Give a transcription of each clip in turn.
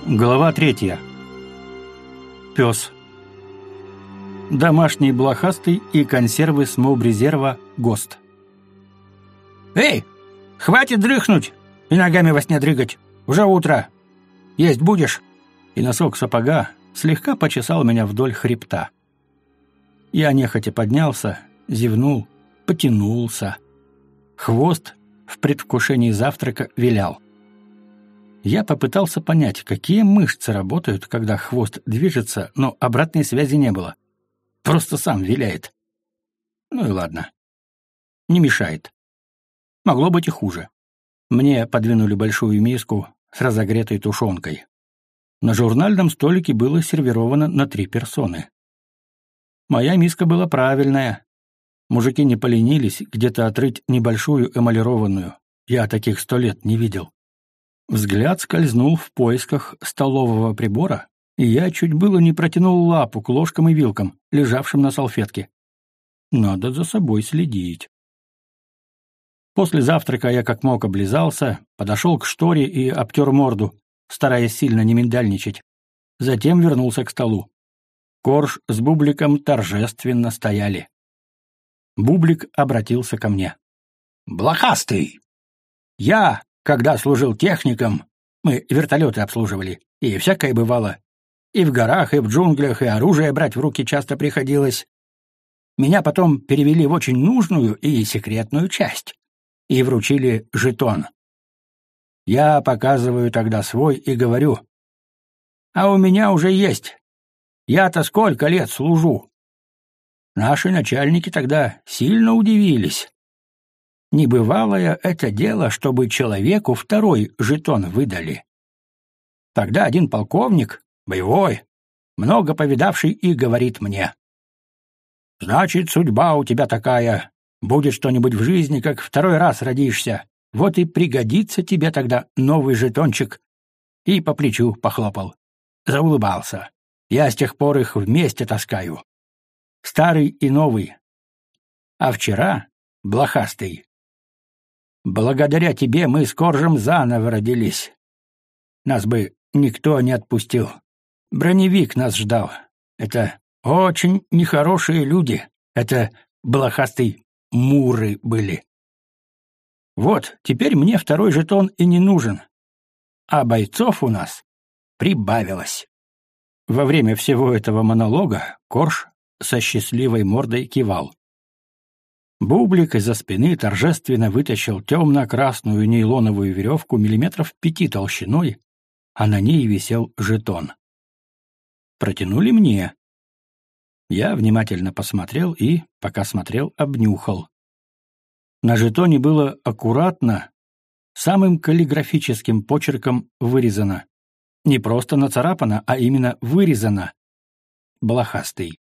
Глава 3. Пес. Домашний блохастый и консервы с моб-резерва «ГОСТ». «Эй, хватит дрыхнуть и ногами во сне дрыгать! Уже утро! Есть будешь?» И носок сапога слегка почесал меня вдоль хребта. Я нехотя поднялся, зевнул, потянулся. Хвост в предвкушении завтрака вилял. Я попытался понять, какие мышцы работают, когда хвост движется, но обратной связи не было. Просто сам виляет. Ну и ладно. Не мешает. Могло быть и хуже. Мне подвинули большую миску с разогретой тушенкой. На журнальном столике было сервировано на 3 персоны. Моя миска была правильная. Мужики не поленились где-то отрыть небольшую эмалированную. Я таких 100 лет не видел. Взгляд скользнул в поисках столового прибора, и я чуть было не протянул лапу к ложкам и вилкам, лежавшим на салфетке. Надо за собой следить. После завтрака я как мог облизался, подошел к шторе и обтер морду, стараясь сильно не миндальничать. Затем вернулся к столу. Корж с Бубликом торжественно стояли. Бублик обратился ко мне. «Блохастый! Я, когда служил техником, мы вертолеты обслуживали, и всякое бывало. И в горах, и в джунглях, и оружие брать в руки часто приходилось. Меня потом перевели в очень нужную и секретную часть и вручили жетон. Я показываю тогда свой и говорю: «А у меня уже есть. Я-то сколько лет служу». Наши начальники тогда сильно удивились. Небывалое это дело, чтобы человеку 2-й жетон выдали. Тогда один полковник, боевой, много повидавший, и говорит мне: «Значит, судьба у тебя такая. Будет что-нибудь в жизни, как 2-й раз родишься. Вот и пригодится тебе тогда новый жетончик». И по плечу похлопал. Заулыбался. Я с тех пор их вместе таскаю. Старый и новый. А вчера, блохастый, благодаря тебе мы с Коржем заново родились. Нас бы никто не отпустил. Броневик нас ждал. Это очень нехорошие люди. Это блохастые муры были. Вот, теперь мне 2-й жетон и не нужен. А бойцов у нас прибавилось. Во время всего этого монолога Корж со счастливой мордой кивал. Бублик из-за спины торжественно вытащил темно-красную нейлоновую веревку 5 миллиметров толщиной, а на ней висел жетон. Протянули мне. Я внимательно посмотрел и, пока смотрел, обнюхал. На жетоне было аккуратно, самым каллиграфическим почерком вырезано. Не просто нацарапано, а именно вырезано. Блохастый.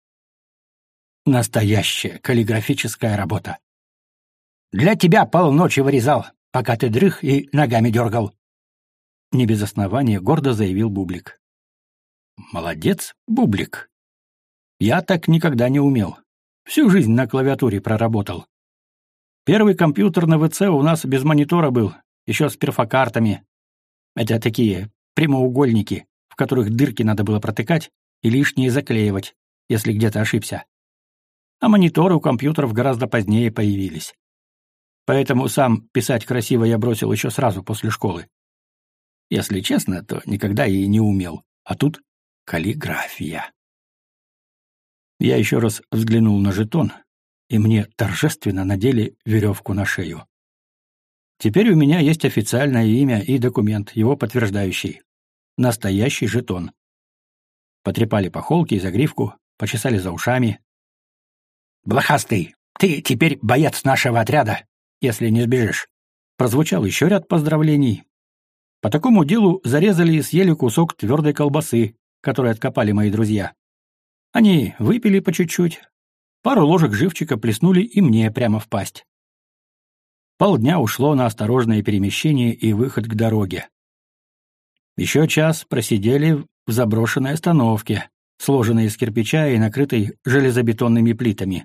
Настоящая каллиграфическая работа. Для тебя полночи вырезал, пока ты дрых и ногами дергал. Не без основания гордо заявил Бублик. Молодец, Бублик. Я так никогда не умел. Всю жизнь на клавиатуре проработал. Первый компьютер на ВЦ у нас без монитора был, еще с перфокартами. Это такие прямоугольники, в которых дырки надо было протыкать и лишние заклеивать, если где-то ошибся. А мониторы у компьютеров гораздо позднее появились. Поэтому сам писать красиво я бросил еще сразу после школы. Если честно, то никогда и не умел. А тут каллиграфия. Я еще раз взглянул на жетон, и мне торжественно надели веревку на шею. Теперь у меня есть официальное имя и документ, его подтверждающий. Настоящий жетон. Потрепали по холке и загривку, почесали за ушами. «Блохастый, ты теперь боец нашего отряда, если не сбежишь». Прозвучал еще ряд поздравлений. По такому делу зарезали и съели кусок твердой колбасы, который откопали мои друзья. Они выпили по чуть-чуть, пару ложек живчика плеснули и мне прямо в пасть. Полдня ушло на осторожное перемещение и выход к дороге. Еще час просидели в заброшенной остановке, сложенной из кирпича и накрытой железобетонными плитами.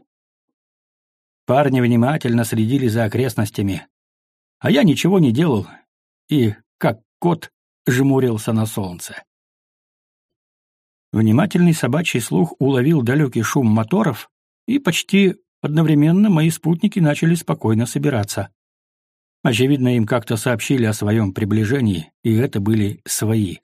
Парни внимательно следили за окрестностями, а я ничего не делал и, как кот, жмурился на солнце. Внимательный собачий слух уловил далекий шум моторов, и почти одновременно мои спутники начали спокойно собираться. Очевидно, им как-то сообщили о своем приближении, и это были свои.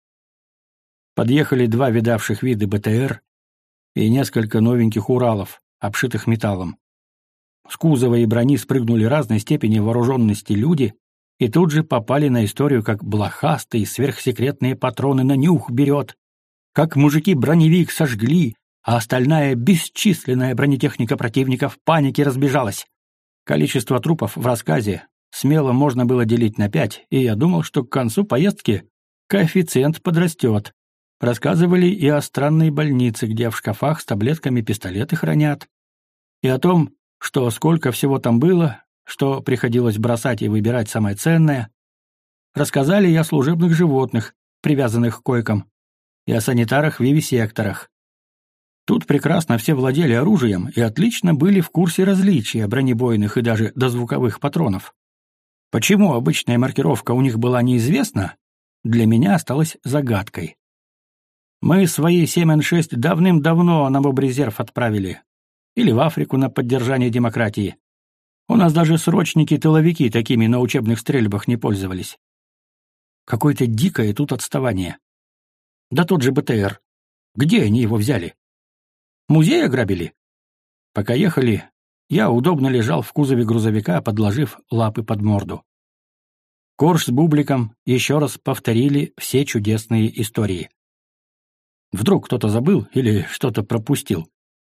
Подъехали 2 видавших виды БТР и несколько новеньких Уралов, обшитых металлом. С кузова и брони спрыгнули разной степени вооруженности люди и тут же попали на историю, как блохастые сверхсекретные патроны на нюх берет, как мужики броневик сожгли, а остальная бесчисленная бронетехника противника в панике разбежалась. Количество трупов в рассказе смело можно было делить на 5, и я думал, что к концу поездки коэффициент подрастет. Рассказывали и о странной больнице, где в шкафах с таблетками пистолеты хранят, и о том, что сколько всего там было, что приходилось бросать и выбирать самое ценное. Рассказали и о служебных животных, привязанных к койкам, и о санитарах-вивисекторах. Тут прекрасно все владели оружием и отлично были в курсе различия бронебойных и даже дозвуковых патронов. Почему обычная маркировка у них была неизвестна, для меня осталась загадкой. Мы свои 7Н6 давным-давно на мобрезерв отправили. Или в Африку на поддержание демократии. У нас даже срочники-тыловики такими на учебных стрельбах не пользовались. Какое-то дикое тут отставание. Да тот же БТР. Где они его взяли? Музей ограбили? Пока ехали, я удобно лежал в кузове грузовика, подложив лапы под морду. Корж с Бубликом еще раз повторили все чудесные истории. Вдруг кто-то забыл или что-то пропустил.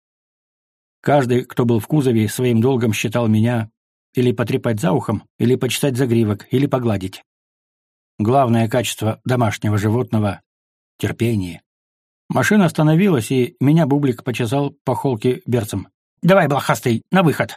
Каждый, кто был в кузове, своим долгом считал меня или потрепать за ухом, или почесать загривок, или погладить. Главное качество домашнего животного — терпение. Машина остановилась, и меня Бублик почесал по холке берцем. «Давай, блохастый, на выход!»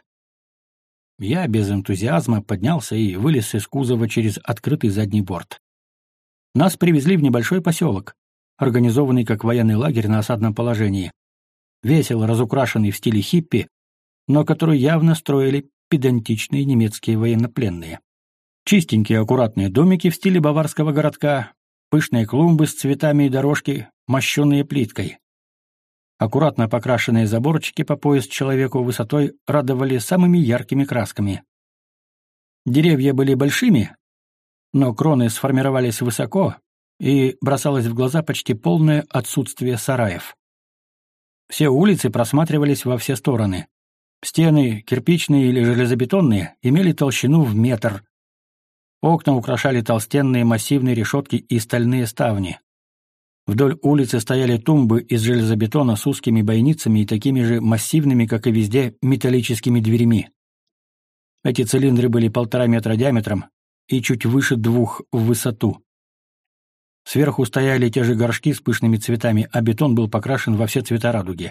Я без энтузиазма поднялся и вылез из кузова через открытый задний борт. Нас привезли в небольшой поселок, организованный как военный лагерь на осадном положении. Весело разукрашенный в стиле хиппи, но который явно строили педантичные немецкие военнопленные. Чистенькие аккуратные домики в стиле баварского городка, пышные клумбы с цветами и дорожки, мощенные плиткой. Аккуратно покрашенные заборчики по пояс человеку высотой радовали самыми яркими красками. Деревья были большими, но кроны сформировались высоко, и бросалось в глаза почти полное отсутствие сараев. Все улицы просматривались во все стороны. Стены, кирпичные или железобетонные, имели толщину в метр. Окна украшали толстенные массивные решетки и стальные ставни. Вдоль улицы стояли тумбы из железобетона с узкими бойницами и такими же массивными, как и везде, металлическими дверями. Эти цилиндры были 1,5 метра диаметром и чуть выше 2 в высоту. Сверху стояли те же горшки с пышными цветами, а бетон был покрашен во все цвета радуги.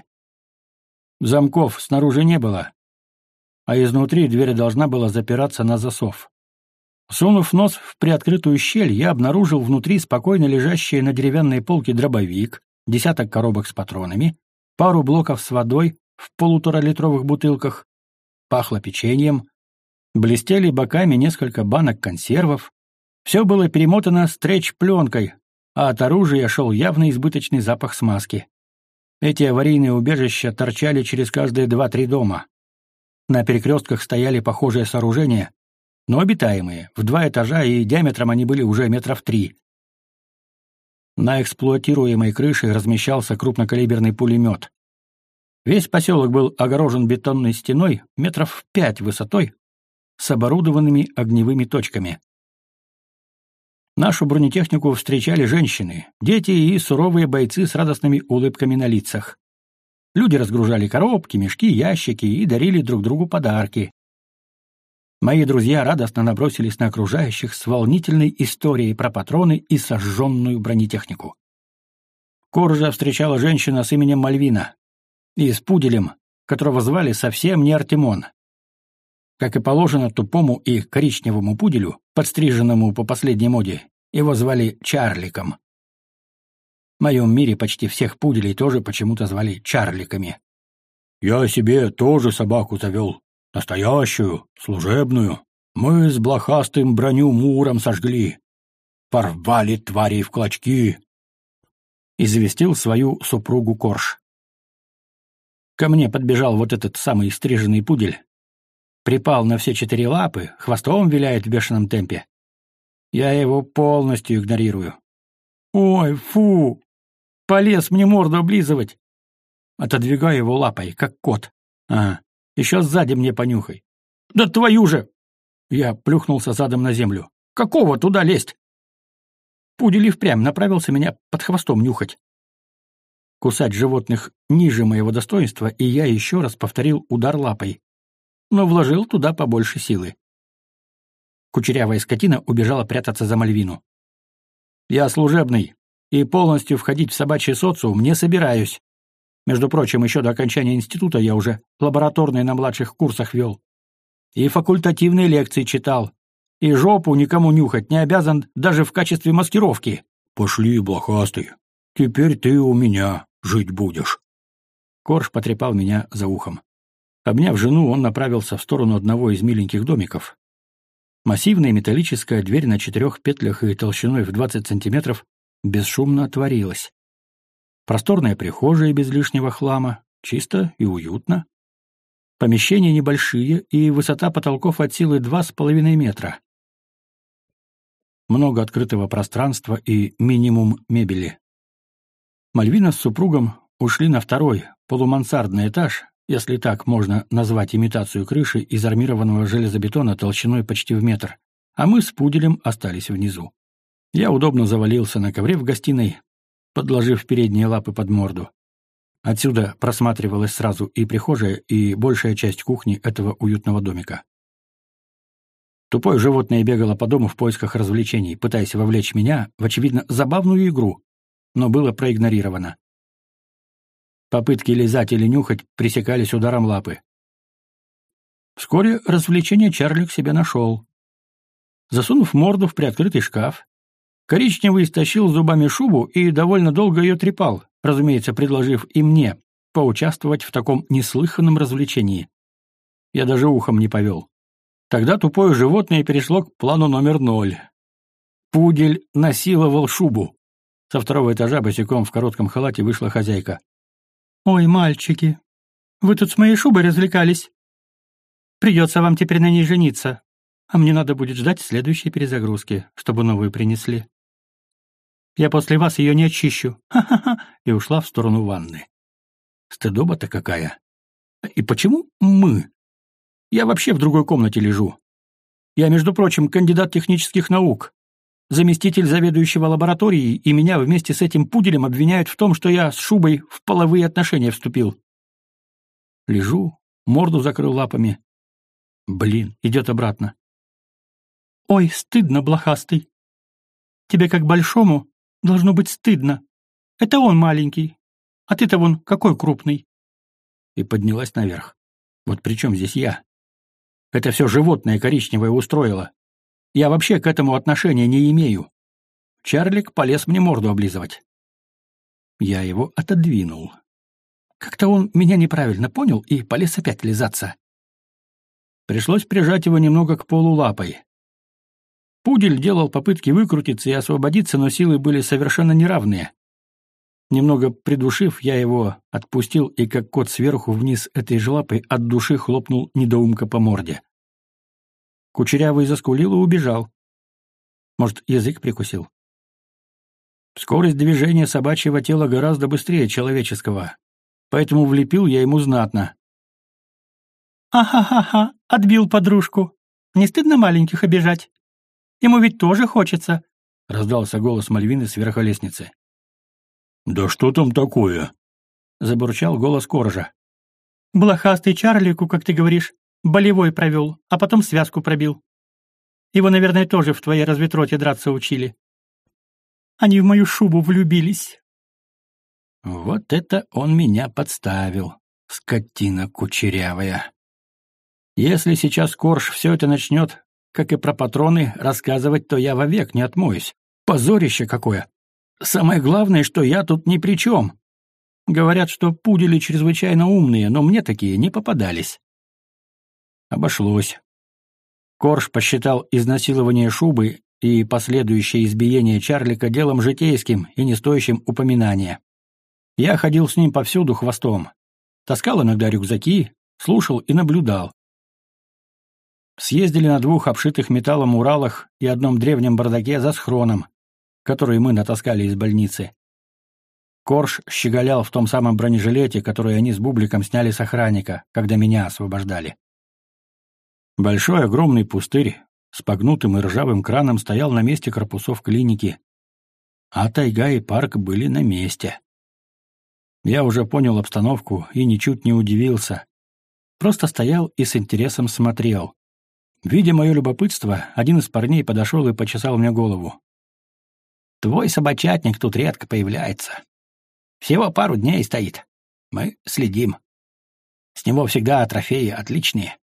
Замков снаружи не было, а изнутри дверь должна была запираться на засов. Сунув нос в приоткрытую щель, я обнаружил внутри спокойно лежащие на деревянной полке дробовик, 10 коробок с патронами, пару блоков с водой в 1,5-литровых бутылках, пахло печеньем, блестели боками несколько банок консервов. Все было перемотано стретч-пленкой, а от оружия шел явно избыточный запах смазки. Эти аварийные убежища торчали через каждые 2-3 дома. На перекрестках стояли похожие сооружения, но обитаемые, в 2 этажа, и диаметром они были уже 3 метра. На эксплуатируемой крыше размещался крупнокалиберный пулемет. Весь поселок был огорожен бетонной стеной 5 метров высотой с оборудованными огневыми точками. Нашу бронетехнику встречали женщины, дети и суровые бойцы с радостными улыбками на лицах. Люди разгружали коробки, мешки, ящики и дарили друг другу подарки. Мои друзья радостно набросились на окружающих с волнительной историей про патроны и сожженную бронетехнику. Коржа встречала женщина с именем Мальвина и с пуделем, которого звали совсем не Артемон. Как и положено тупому и коричневому пуделю, подстриженному по последней моде, его звали Чарликом. В моем мире почти всех пуделей тоже почему-то звали Чарликами. «Я себе тоже собаку завел. Настоящую, служебную. Мы с блохастым броню муром сожгли. Порвали тварей в клочки. — известил свою супругу Корж. Ко мне подбежал вот этот самый стриженный пудель. Припал на все 4 лапы, хвостом виляет в бешеном темпе. Я его полностью игнорирую. «Ой, фу! Полез мне морду облизывать!» Отодвигаю его лапой, как кот. «Ага, еще сзади мне понюхай». «Да твою же!» Я плюхнулся задом на землю. «Какого туда лезть?» Пудель и впрямь направился меня под хвостом нюхать. Кусать животных ниже моего достоинства, и я еще раз повторил удар лапой, но вложил туда побольше силы. Кучерявая скотина убежала прятаться за Мальвину. Я служебный, и полностью входить в собачий социум не собираюсь. Между прочим, еще до окончания института я уже лабораторные на младших курсах вел. И факультативные лекции читал. И жопу никому нюхать не обязан даже в качестве маскировки. «Пошли, блохастый, теперь ты у меня жить будешь». Корж потрепал меня за ухом. Обняв жену, он направился в сторону одного из миленьких домиков. Массивная металлическая дверь на 4 петлях и толщиной в 20 сантиметров бесшумно отворилась. Просторная прихожая без лишнего хлама, чисто и уютно. Помещения небольшие, и высота потолков от силы 2,5 метра. Много открытого пространства и минимум мебели. Мальвина с супругом ушли на 2-й, полумансардный этаж, если так можно назвать имитацию крыши из армированного железобетона толщиной почти в метр, а мы с пуделем остались внизу. Я удобно завалился на ковре в гостиной, подложив передние лапы под морду. Отсюда просматривалась сразу и прихожая, и большая часть кухни этого уютного домика. Тупое животное бегало по дому в поисках развлечений, пытаясь вовлечь меня в, очевидно, забавную игру, но было проигнорировано. Попытки лизать или нюхать пресекались ударом лапы. Вскоре развлечение Чарлик себе нашел. Засунув морду в приоткрытый шкаф, коричневый стащил зубами шубу и довольно долго ее трепал, разумеется, предложив и мне поучаствовать в таком неслыханном развлечении. Я даже ухом не повел. Тогда тупое животное перешло к плану номер 0. Пудель насиловал шубу. Со 2-го этажа босиком в коротком халате вышла хозяйка. «Ой, мальчики, вы тут с моей шубой развлекались. Придется вам теперь на ней жениться, а мне надо будет ждать следующей перезагрузки, чтобы новую принесли. Я после вас ее не очищу. Ха-ха-ха!» И ушла в сторону ванны. Стыдоба-то какая. И почему мы? Я вообще в другой комнате лежу. Я, между прочим, кандидат технических наук, заместитель заведующего лабораторией, и меня вместе с этим пуделем обвиняют в том, что я с шубой в половые отношения вступил. Лежу, морду закрыл лапами. Блин, идет обратно. «Ой, стыдно, блохастый. Тебе, как большому, должно быть стыдно. Это он маленький, а ты-то вон какой крупный». И поднялась наверх. Вот при чем здесь я? Это все животное коричневое устроило. Я вообще к этому отношения не имею. Чарлик полез мне морду облизывать. Я его отодвинул. Как-то он меня неправильно понял и полез опять лизаться. Пришлось прижать его немного к полу лапой. Пудель делал попытки выкрутиться и освободиться, но силы были совершенно неравные. Немного придушив, я его отпустил и, как кот сверху вниз этой же лапой, от души хлопнул недоумка по морде. Кучерявый заскулил и убежал. Может, язык прикусил? Скорость движения собачьего тела гораздо быстрее человеческого, поэтому влепил я ему знатно. «Ага-ха-ха, отбил подружку. Не стыдно маленьких обижать? Ему ведь тоже хочется», — раздался голос Мальвины сверху лестницы. «Да что там такое?» — забурчал голос Коржа. «Блохастый Чарлику, как ты говоришь, болевой провел, а потом связку пробил. Его, наверное, тоже в твоей разведроте драться учили. Они в мою шубу влюбились». Вот это он меня подставил, скотина кучерявая. Если сейчас Корж все это начнет, как и про патроны, рассказывать, то я вовек не отмоюсь. Позорище какое! Самое главное, что я тут ни при чем. Говорят, что пудели чрезвычайно умные, но мне такие не попадались. Обошлось. Корж посчитал изнасилование шубы и последующее избиение Чарлика делом житейским и не стоящим упоминания. Я ходил с ним повсюду хвостом, таскал иногда рюкзаки, слушал и наблюдал. Съездили на 2 обшитых металлом Уралах и одном древнем бардаке за схроном, который мы натаскали из больницы. Корж щеголял в том самом бронежилете, который они с Бубликом сняли с охранника, когда меня освобождали. Большой огромный пустырь с погнутым и ржавым краном стоял на месте корпусов клиники, а тайга и парк были на месте. Я уже понял обстановку и ничуть не удивился. Просто стоял и с интересом смотрел. Видя мое любопытство, один из парней подошел и почесал мне голову. «Твой собачатник тут редко появляется. Всего пару дней стоит. Мы следим. С него всегда трофеи отличные».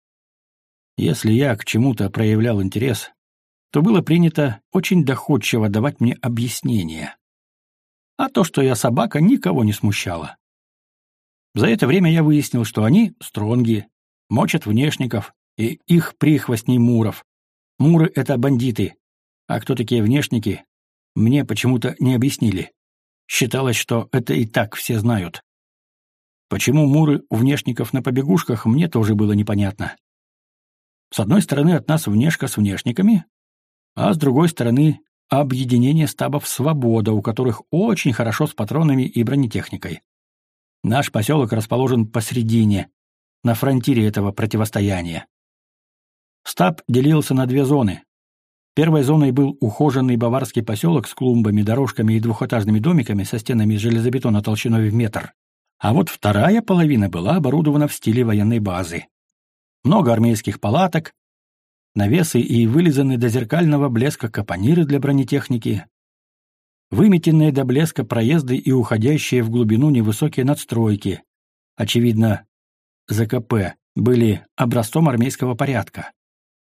Если я к чему-то проявлял интерес, то было принято очень доходчиво давать мне объяснения. А то, что я собака, никого не смущало. За это время я выяснил, что они стронги, мочат внешников и их прихвостней муров. Муры — это бандиты, а кто такие внешники, мне почему-то не объяснили. Считалось, что это и так все знают. Почему муры у внешников на побегушках, мне тоже было непонятно. С одной стороны, от нас внешка с внешниками, а с другой стороны, объединение стабов «Свобода», у которых очень хорошо с патронами и бронетехникой. Наш поселок расположен посредине, на фронтире этого противостояния. Стаб делился на 2 зоны. Первой зоной был ухоженный баварский поселок с клумбами, дорожками и двухэтажными домиками со стенами из железобетона толщиной в метр. А вот вторая половина была оборудована в стиле военной базы. Много армейских палаток, навесы и вылизанные до зеркального блеска капониры для бронетехники, выметенные до блеска проезды и уходящие в глубину невысокие надстройки, очевидно, ЗКП, были образцом армейского порядка.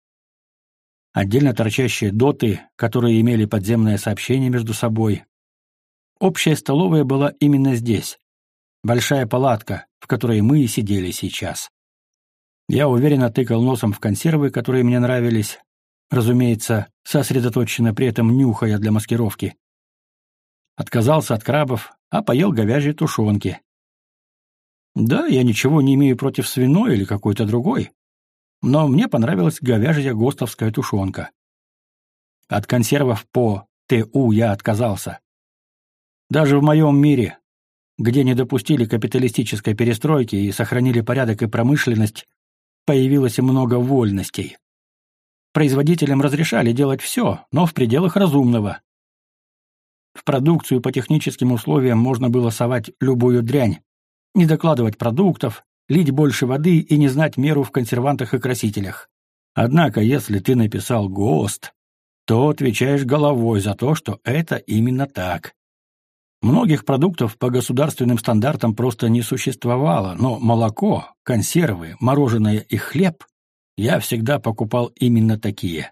Отдельно торчащие доты, которые имели подземное сообщение между собой. Общая столовая была именно здесь. Большая палатка, в которой мы и сидели сейчас. Я уверенно тыкал носом в консервы, которые мне нравились, разумеется, сосредоточенно при этом нюхая для маскировки. Отказался от крабов, а поел говяжьей тушенки. Да, я ничего не имею против свиной или какой-то другой, но мне понравилась говяжья гостовская тушенка. От консервов по ТУ я отказался. Даже в моем мире, где не допустили капиталистической перестройки и сохранили порядок и промышленность, появилось много вольностей. Производителям разрешали делать все, но в пределах разумного. В продукцию по техническим условиям можно было совать любую дрянь, не докладывать продуктов, лить больше воды и не знать меру в консервантах и красителях. Однако, если ты написал ГОСТ, то отвечаешь головой за то, что это именно так. Многих продуктов по государственным стандартам просто не существовало, но молоко, консервы, мороженое и хлеб я всегда покупал именно такие.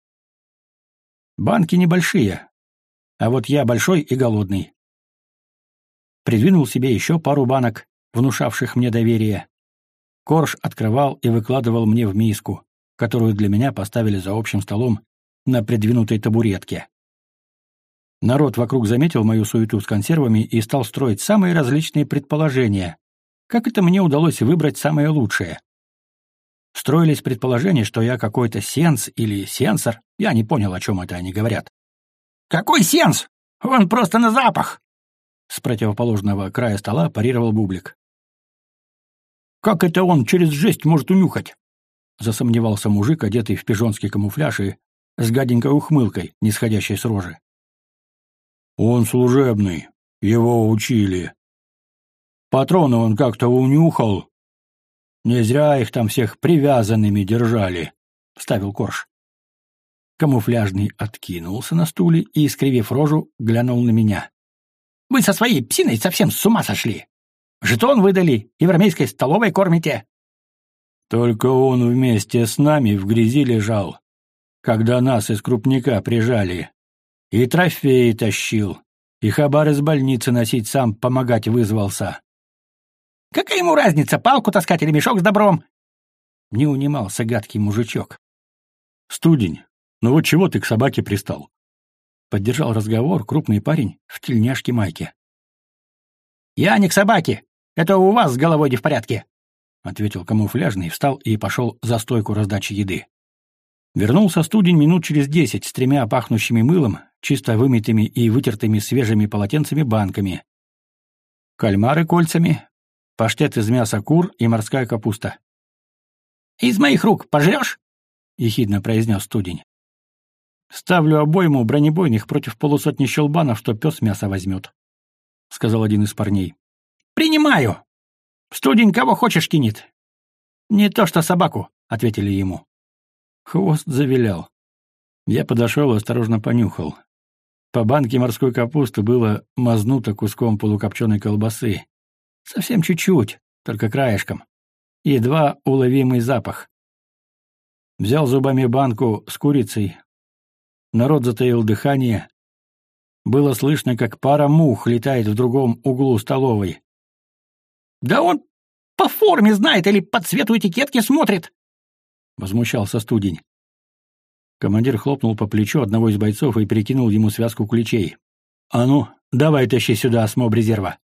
Банки небольшие, а вот я большой и голодный. Придвинул себе еще пару банок, внушавших мне доверие. Корж открывал и выкладывал мне в миску, которую для меня поставили за общим столом на придвинутой табуретке. Народ вокруг заметил мою суету с консервами и стал строить самые различные предположения. Как это мне удалось выбрать самое лучшее? Строились предположения, что я какой-то сенс или сенсор. Я не понял, о чем это они говорят. «Какой сенс? Он просто на запах!» С противоположного края стола парировал Бублик. «Как это он через жесть может унюхать?» Засомневался мужик, одетый в пижонский камуфляж и с гаденькой ухмылкой, нисходящей с рожи. «Он служебный, его учили. Патроны он как-то унюхал. Не зря их там всех привязанными держали», — вставил Корж. Камуфляжный откинулся на стуле и, искривив рожу, глянул на меня. «Вы со своей псиной совсем с ума сошли! Жетон выдали и в армейской столовой кормите!» «Только он вместе с нами в грязи лежал, когда нас из крупника прижали. И трофеи тащил, и хабар из больницы носить сам помогать вызвался». «Какая ему разница, палку таскать или мешок с добром?» Не унимался гадкий мужичок. «Студень, Ну вот чего ты к собаке пристал?» Поддержал разговор крупный парень в тельняшке майке. «Я не к собаке. Это у вас с головой не в порядке», — ответил камуфляжный, встал и пошел за стойку раздачи еды. Вернулся студень минут через 10 с 3 пахнущими мылом, чисто вымытыми и вытертыми свежими полотенцами банками. Кальмары кольцами, паштет из мяса кур и морская капуста. «Из моих рук пожрешь?» — ехидно произнес студень. «Ставлю обойму бронебойных против полусотни щелбанов, что пес мясо возьмет», — сказал один из парней. «Принимаю! Студень кого хочешь кинет. Не то что собаку», — ответили ему. Хвост завилял. Я подошел и осторожно понюхал. По банке морской капусты было мазнуто куском полукопченой колбасы. Совсем чуть-чуть, только краешком. Едва уловимый запах. Взял зубами банку с курицей. Народ затаил дыхание. Было слышно, как пара мух летает в другом углу столовой. «Да он по форме знает или по цвету этикетки смотрит!» — возмущался студень. Командир хлопнул по плечу одного из бойцов и перекинул ему связку ключей. «А ну, давай тащи сюда осмоб резерва!»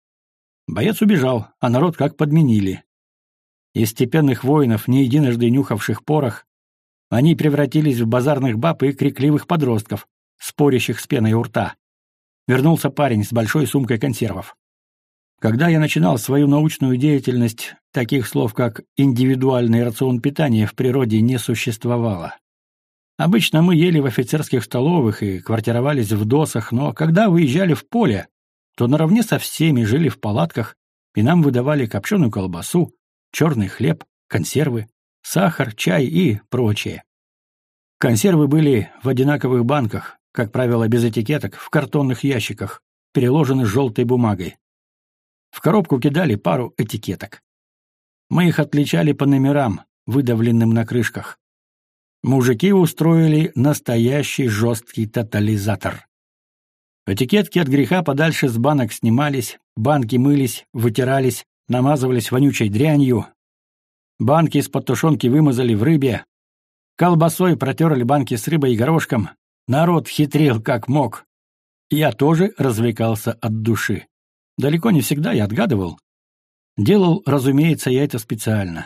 Боец убежал, а народ как подменили. Из степенных воинов, не единожды нюхавших порох, они превратились в базарных баб и крикливых подростков, спорящих с пеной у рта. Вернулся парень с большой сумкой консервов. Когда я начинал свою научную деятельность, таких слов, как «индивидуальный рацион питания» в природе не существовало. Обычно мы ели в офицерских столовых и квартировались в досах, но когда выезжали в поле, то наравне со всеми жили в палатках, и нам выдавали копченую колбасу, черный хлеб, консервы, сахар, чай и прочее. Консервы были в одинаковых банках, как правило, без этикеток, в картонных ящиках, переложены желтой бумагой. В коробку кидали пару этикеток. Мы их отличали по номерам, выдавленным на крышках. Мужики устроили настоящий жесткий тотализатор. Этикетки от греха подальше с банок снимались, банки мылись, вытирались, намазывались вонючей дрянью. Банки из-под тушенки вымазали в рыбе. Колбасой протерли банки с рыбой и горошком. Народ хитрил как мог. Я тоже развлекался от души. Далеко не всегда я отгадывал. Делал, разумеется, я это специально.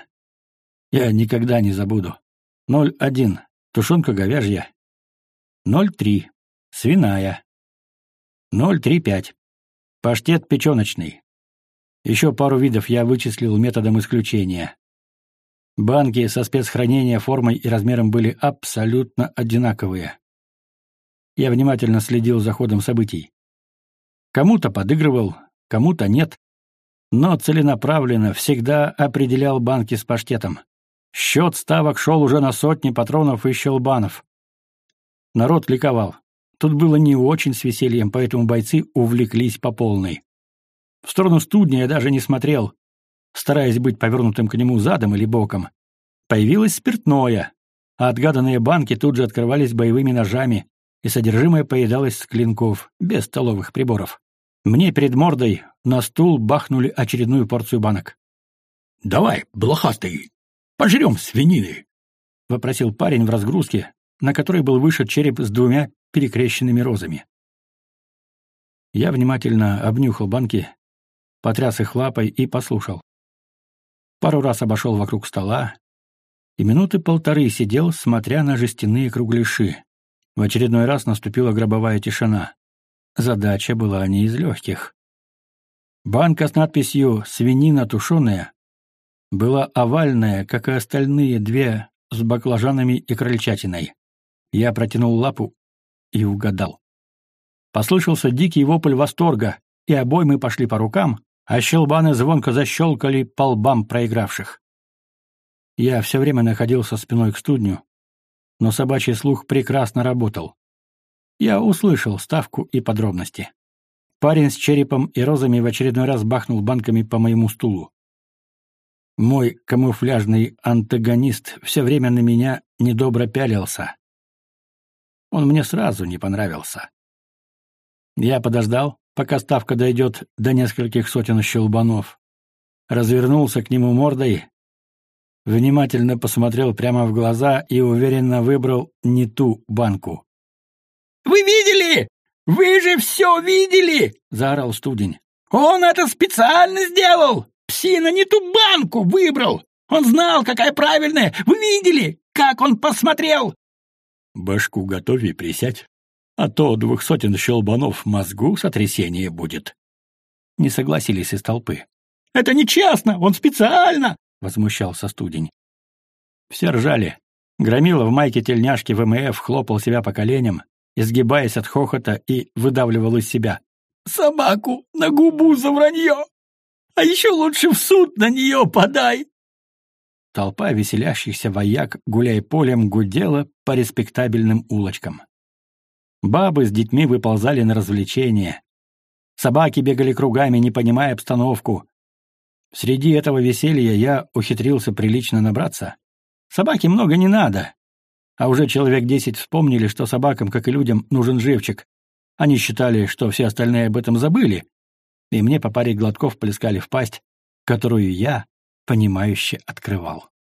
Я никогда не забуду. 0,1 тушенка говяжья. 0,3 свиная. 0,35 паштет печеночный. Еще пару видов я вычислил методом исключения. Банки со спецхранения формой и размером были абсолютно одинаковые. Я внимательно следил за ходом событий. Кому-то подыгрывал, кому-то нет, но целенаправленно всегда определял банки с паштетом. Счет ставок шел уже на сотни патронов и щелбанов. Народ ликовал. Тут было не очень с весельем, поэтому бойцы увлеклись по полной. В сторону студня я даже не смотрел, стараясь быть повернутым к нему задом или боком. Появилось спиртное, а отгаданные банки тут же открывались боевыми ножами, и содержимое поедалось с клинков, без столовых приборов. Мне перед мордой на стул бахнули очередную порцию банок. «Давай, блохастый, пожрем свинины!» — вопросил парень в разгрузке, на которой был вышит череп с 2 перекрещенными розами. Я внимательно обнюхал банки, потряс их лапой и послушал. Пару раз обошел вокруг стола и минуты 1,5 сидел, смотря на жестяные кругляши. В очередной раз наступила гробовая тишина. Задача была не из легких. Банка с надписью «Свинина тушеная» была овальная, как и остальные 2 с баклажанами и крольчатиной. Я протянул лапу и угадал. Послышался дикий вопль восторга, и обоймы пошли по рукам, а щелбаны звонко защелкали по лбам проигравших. Я все время находился спиной к студню, но собачий слух прекрасно работал. Я услышал ставку и подробности. Парень с черепом и розами в очередной раз бахнул банками по моему стулу. Мой камуфляжный антагонист все время на меня недобро пялился. Он мне сразу не понравился. Я подождал, пока ставка дойдет до нескольких сотен щелбанов, развернулся к нему мордой, внимательно посмотрел прямо в глаза и уверенно выбрал не ту банку. «Вы видели? Вы же все видели!» — заорал Студень. «Он это специально сделал! Псина не ту банку выбрал! Он знал, какая правильная! Вы видели, как он посмотрел?» «Башку готови, присядь, а то 200 щелбанов мозгу сотрясение будет». Не согласились из толпы. «Это нечестно! Он специально!» — возмущался Студень. Все ржали. Громила в майке тельняшки ВМФ хлопал себя по коленям, изгибаясь от хохота, и выдавливал из себя: «Собаку на губу за вранье! А еще лучше в суд на нее подай!» Толпа веселящихся вояк гуляй полем гудела по респектабельным улочкам. Бабы с детьми выползали на развлечения. Собаки бегали кругами, не понимая обстановку. Среди этого веселья я ухитрился прилично набраться. Собаке много не надо. А уже человек 10 вспомнили, что собакам, как и людям, нужен живчик. Они считали, что все остальные об этом забыли, и мне по паре глотков плескали в пасть, которую я, понимающе открывал.